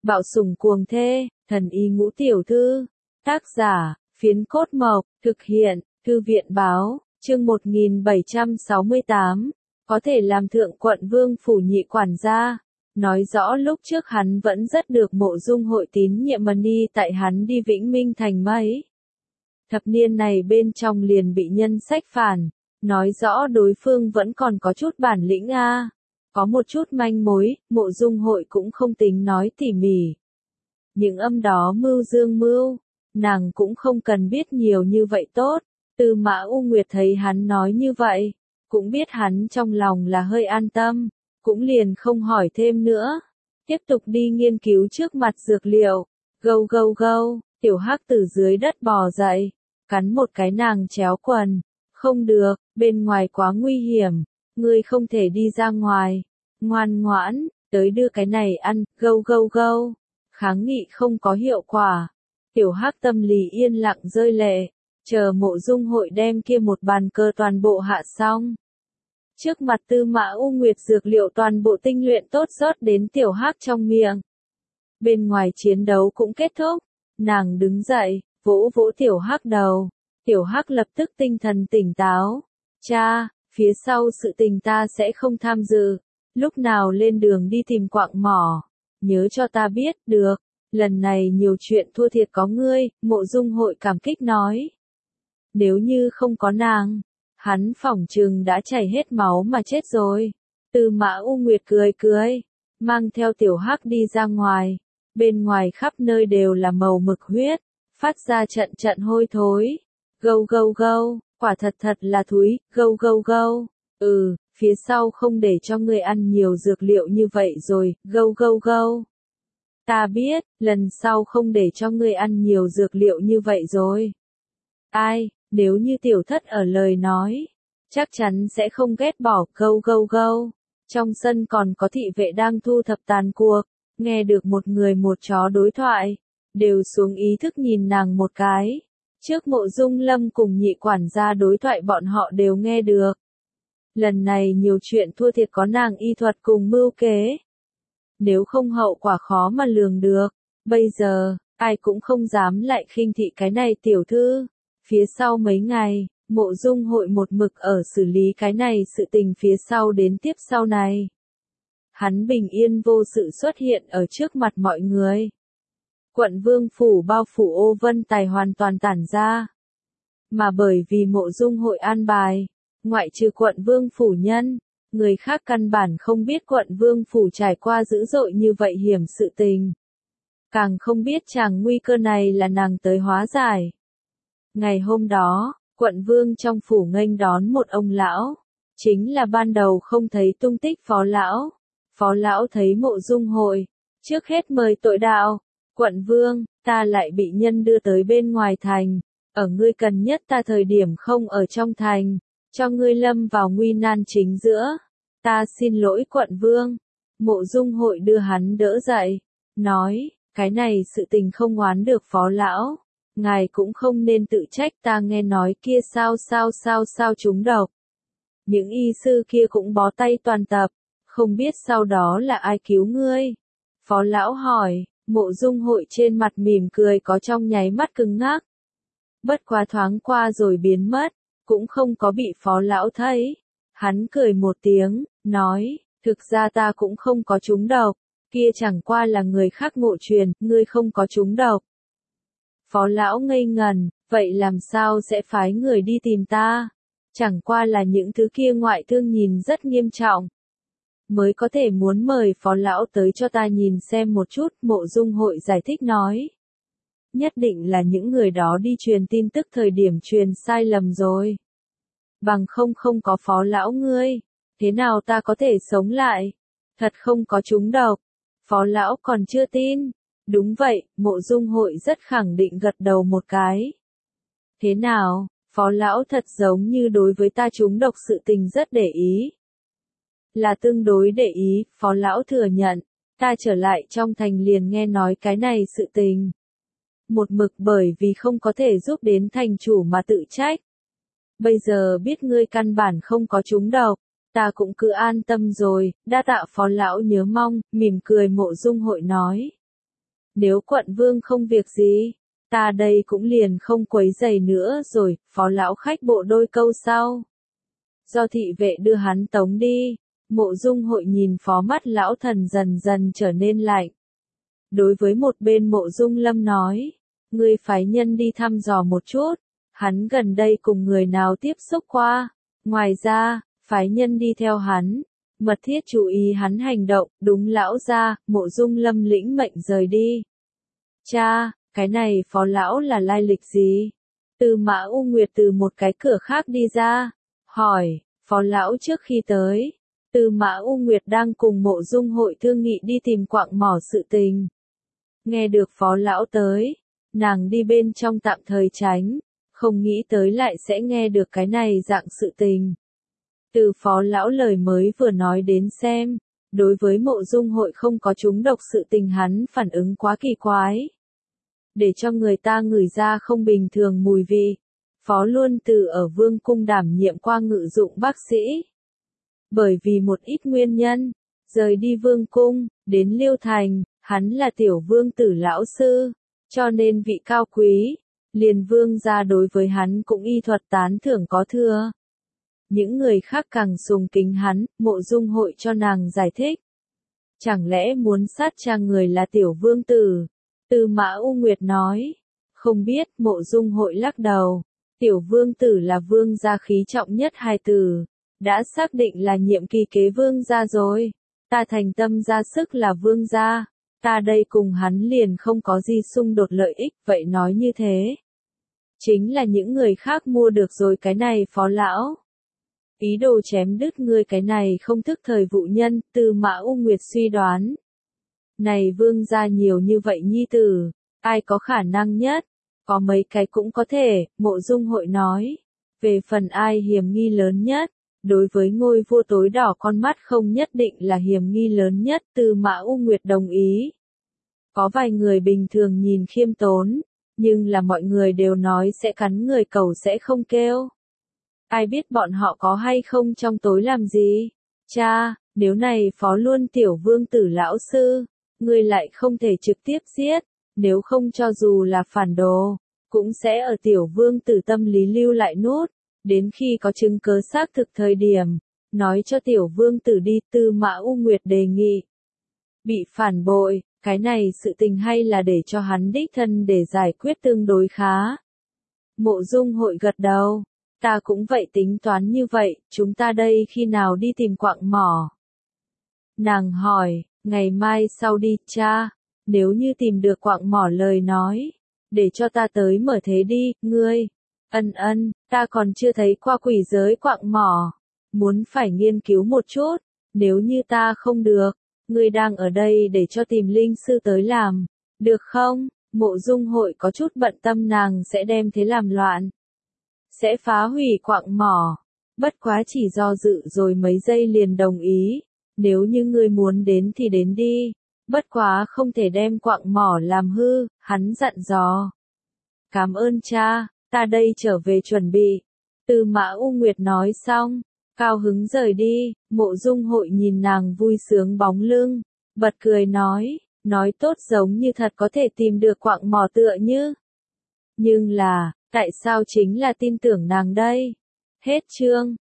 Bạo sủng cuồng thê, thần y ngũ tiểu thư. Tác giả, Phiến Cốt Mộc, thực hiện, Thư viện Báo, chương 1768, có thể làm thượng quận vương phủ nhị quản gia. Nói rõ lúc trước hắn vẫn rất được Mộ Dung Hội tín nhiệm Mani tại hắn đi Vĩnh Minh thành mấy thập niên này bên trong liền bị nhân sách phản, nói rõ đối phương vẫn còn có chút bản lĩnh a. Có một chút manh mối, Mộ Dung Hội cũng không tính nói tỉ mỉ. Những âm đó mưu dương mưu, nàng cũng không cần biết nhiều như vậy tốt. Tư Mã U Nguyệt thấy hắn nói như vậy, cũng biết hắn trong lòng là hơi an tâm, cũng liền không hỏi thêm nữa. Tiếp tục đi nghiên cứu trước mặt dược liệu. Gâu gâu gâu, tiểu hắc từ dưới đất bò dậy, cắn một cái nàng chéo quần. Không được, bên ngoài quá nguy hiểm, ngươi không thể đi ra ngoài. Ngoan ngoãn, tới đưa cái này ăn, gâu gâu gâu. Kháng nghị không có hiệu quả. Tiểu hắc tâm lý yên lặng rơi lệ, chờ Mộ Dung Hội đem kia một bàn cờ toàn bộ hạ xong. Trước mặt Tư Mã U Nguyệt dược liệu toàn bộ tinh luyện tốt rót đến tiểu hắc trong miệng. Bên ngoài chiến đấu cũng kết thúc, nàng đứng dậy, vỗ vỗ tiểu hắc đầu. Tiểu hắc lập tức tinh thần tỉnh táo. Cha, phía sau sự tình ta sẽ không tham dự. Lúc nào lên đường đi tìm quạng mỏ, nhớ cho ta biết, được. Lần này nhiều chuyện thua thiệt có ngươi, Mộ Dung Hội cảm kích nói. Nếu như không có nàng, hắn phỏng chừng đã chảy hết máu mà chết rồi. Tư Mã U Nguyệt cười cười, mang theo tiểu hắc đi ra ngoài. Bên ngoài khắp nơi đều là màu mực huyết, phát ra trận trận hôi thối. Gâu gâu gâu, quả thật thật là thúi, gâu gâu gâu. Phía sau không để cho ngươi ăn nhiều dược liệu như vậy rồi, gâu gâu gâu. Ta biết, lần sau không để cho ngươi ăn nhiều dược liệu như vậy rồi. Ai, nếu như tiểu thất ở lời nói, chắc chắn sẽ không ghét bỏ, gâu gâu gâu. Trong sân còn có thị vệ đang thu thập tàn cuộc, nghe được một người một chó đối thoại, đều xuống ý thức nhìn nàng một cái. Trước Mộ Dung Lâm cùng nhị quản gia đối thoại bọn họ đều nghe được. Lần này nhiều chuyện thua thiệt có nàng y thuật cùng mưu kế. Nếu không hậu quả khó mà lường được. Bây giờ, ai cũng không dám lại khinh thị cái này tiểu thư. Phía sau mấy ngày, Mộ Dung Hội một mực ở xử lý cái này sự tình phía sau đến tiếp sau này. Hắn bình yên vô sự xuất hiện ở trước mặt mọi người. Quận vương phủ bao phủ Ô Vân Tài hoàn toàn tản ra. Mà bởi vì Mộ Dung Hội an bài, ngoại trừ quận vương phủ nhân, người khác căn bản không biết quận vương phủ trải qua dữ dội như vậy hiểm sự tình. Càng không biết chàng nguy cơ này là nàng tới hóa giải. Ngày hôm đó, quận vương trong phủ nghênh đón một ông lão, chính là ban đầu không thấy tung tích phó lão. Phó lão thấy Mộ Dung Hội, trước hết mời tội đạo. Quận vương, ta lại bị nhân đưa tới bên ngoài thành, ở ngươi cần nhất ta thời điểm không ở trong thành, cho ngươi lâm vào nguy nan chính giữa. Ta xin lỗi quận vương. Mộ Dung Hội đưa hắn đỡ dậy, nói, cái này sự tình không oán được phó lão. Ngài cũng không nên tự trách, ta nghe nói kia sao trúng độc. Những y sư kia cũng bó tay toàn tập, không biết sau đó là ai cứu ngươi. Phó lão hỏi, Mộ Dung Hội trên mặt mỉm cười có trong nháy mắt cứng ngắc. Bất quá thoáng qua rồi biến mất, cũng không có bị phó lão thấy. Hắn cười một tiếng, nói, thực ra ta cũng không có trúng độc, kia chẳng qua là người khác ngộ truyền, ngươi không có trúng độc. Phó lão ngây ngần, vậy làm sao sẽ phái người đi tìm ta? Chẳng qua là những thứ kia ngoại thương nhìn rất nghiêm trọng. Mới có thể muốn mời phó lão tới cho ta nhìn xem một chút, Mộ Dung Hội giải thích nói. Nhất định là những người đó đi truyền tin tức thời điểm truyền sai lầm rồi. Bằng không có phó lão ngươi, thế nào ta có thể sống lại? Thật không có trúng độc. Phó lão còn chưa tin. Đúng vậy, Mộ Dung Hội rất khẳng định gật đầu một cái. Thế nào, phó lão thật giống như đối với ta trúng độc sự tình rất để ý. Là tương đối để ý, phó lão thừa nhận. Ta trở lại trong thành liền nghe nói cái này sự tình. Một mực bởi vì không có thể giúp đến thành chủ mà tự trách. Bây giờ biết ngươi căn bản không có trúng độc, ta cũng cứ an tâm rồi, đa tạ phó lão nhớ mong, mỉm cười Mộ Dung Hội nói. nếu quận vương không việc gì, ta đây cũng liền không quấy rầy nữa rồi, phó lão khách bộ đôi câu sau. Do thị vệ đưa hắn tống đi, Mộ Dung Hội nhìn phó mắt lão thần dần dần trở nên lạnh. Đối với một bên Mộ Dung Lâm nói, ngươi phái nhân đi thăm dò một chút, hắn gần đây cùng người nào tiếp xúc qua, ngoài ra, phái nhân đi theo hắn, mật thiết chú ý hắn hành động, đúng lão ra, Mộ Dung Lâm lĩnh mệnh rời đi. Cha, cái này phó lão là lai lịch gì? Tư Mã U Nguyệt từ một cái cửa khác đi ra, hỏi, phó lão trước khi tới, Tư Mã U Nguyệt đang cùng Mộ Dung Hội thương nghị đi tìm quạng mỏ sự tình. Nghe được phó lão tới, nàng đi bên trong tạm thời tránh, không nghĩ tới lại sẽ nghe được cái này dạng sự tình. Từ phó lão lời mới vừa nói đến xem, đối với Mộ Dung Hội không có trúng độc sự tình hắn phản ứng quá kỳ quái. Để cho người ta ngửi ra không bình thường mùi vị, phó luôn từ ở vương cung đảm nhiệm qua ngự dụng bác sĩ. Bởi vì một ít nguyên nhân, rời đi vương cung, đến Liêu Thành, hắn là tiểu vương tử lão sư, cho nên vị cao quý, liền vương gia đối với hắn cũng y thuật tán thưởng có thừa. Những người khác càng sùng kính hắn, Mộ Dung Hội cho nàng giải thích. Chẳng lẽ muốn sát cha người là tiểu vương tử? Tư Mã U Nguyệt nói. Không biết, Mộ Dung Hội lắc đầu. Tiểu vương tử là vương gia khí trọng nhất hai từ. Đã xác định là nhiệm kỳ kế vương gia rồi. Ta thành tâm ra sức là vương gia. Ta đây cùng hắn liền không có gì xung đột lợi ích, vậy nói như thế. Chính là những người khác mua được rồi cái này phó lão. Ý đồ chém đứt ngươi cái này không thức thời vụ nhân, Tư Mã U Nguyệt suy đoán. Này vương gia nhiều như vậy nhi tử, ai có khả năng nhất? Có mấy cái cũng có thể, Mộ Dung Hội nói. Về phần ai hiểm nghi lớn nhất, đối với ngôi vua tối đỏ con mắt không nhất định là hiểm nghi lớn nhất, Tư Mã U Nguyệt đồng ý. Có vài người bình thường nhìn khiêm tốn, nhưng là mọi người đều nói sẽ cắn người cẩu sẽ không kêu. Ai biết bọn họ có hay không trong tối làm gì? Cha, nếu này phó luôn tiểu vương tử lão sư, ngươi lại không thể trực tiếp giết, nếu không cho dù là phản đồ, cũng sẽ ở tiểu vương tử tâm lý lưu lại nốt, đến khi có chứng cứ xác thực thời điểm, nói cho tiểu vương tử đi. Tư Mã U Nguyệt đề nghị. Bị phản bội, cái này sự tình hay là để cho hắn đích thân để giải quyết tương đối khá. Mộ Dung Hội gật đầu. Ta cũng vậy tính toán như vậy, chúng ta đây khi nào đi tìm quạng mỏ? Nàng hỏi, ngày mai sau đi, cha, nếu như tìm được quạng mỏ lời nói, để cho ta tới mở thế đi, ngươi. Ân, ta còn chưa thấy qua quỷ giới quạng mỏ, muốn phải nghiên cứu một chút, nếu như ta không được, ngươi đang ở đây để cho tìm linh sư tới làm, được không? Mộ Dung Hội có chút bận tâm nàng sẽ đem thế làm loạn. Sẽ phá hủy quạng mỏ. Bất quá chỉ do dự rồi mấy giây liền đồng ý. Nếu như ngươi muốn đến thì đến đi. Bất quá không thể đem quạng mỏ làm hư, hắn dặn dò. Cảm ơn cha, ta đây trở về chuẩn bị. Tư Mã U Nguyệt nói xong, cao hứng rời đi, Mộ Dung Hội nhìn nàng vui sướng bóng lưng, bật cười nói tốt giống như thật có thể tìm được quạng mỏ tựa như. Nhưng là, tại sao chính là tin tưởng nàng đây? Hết chương.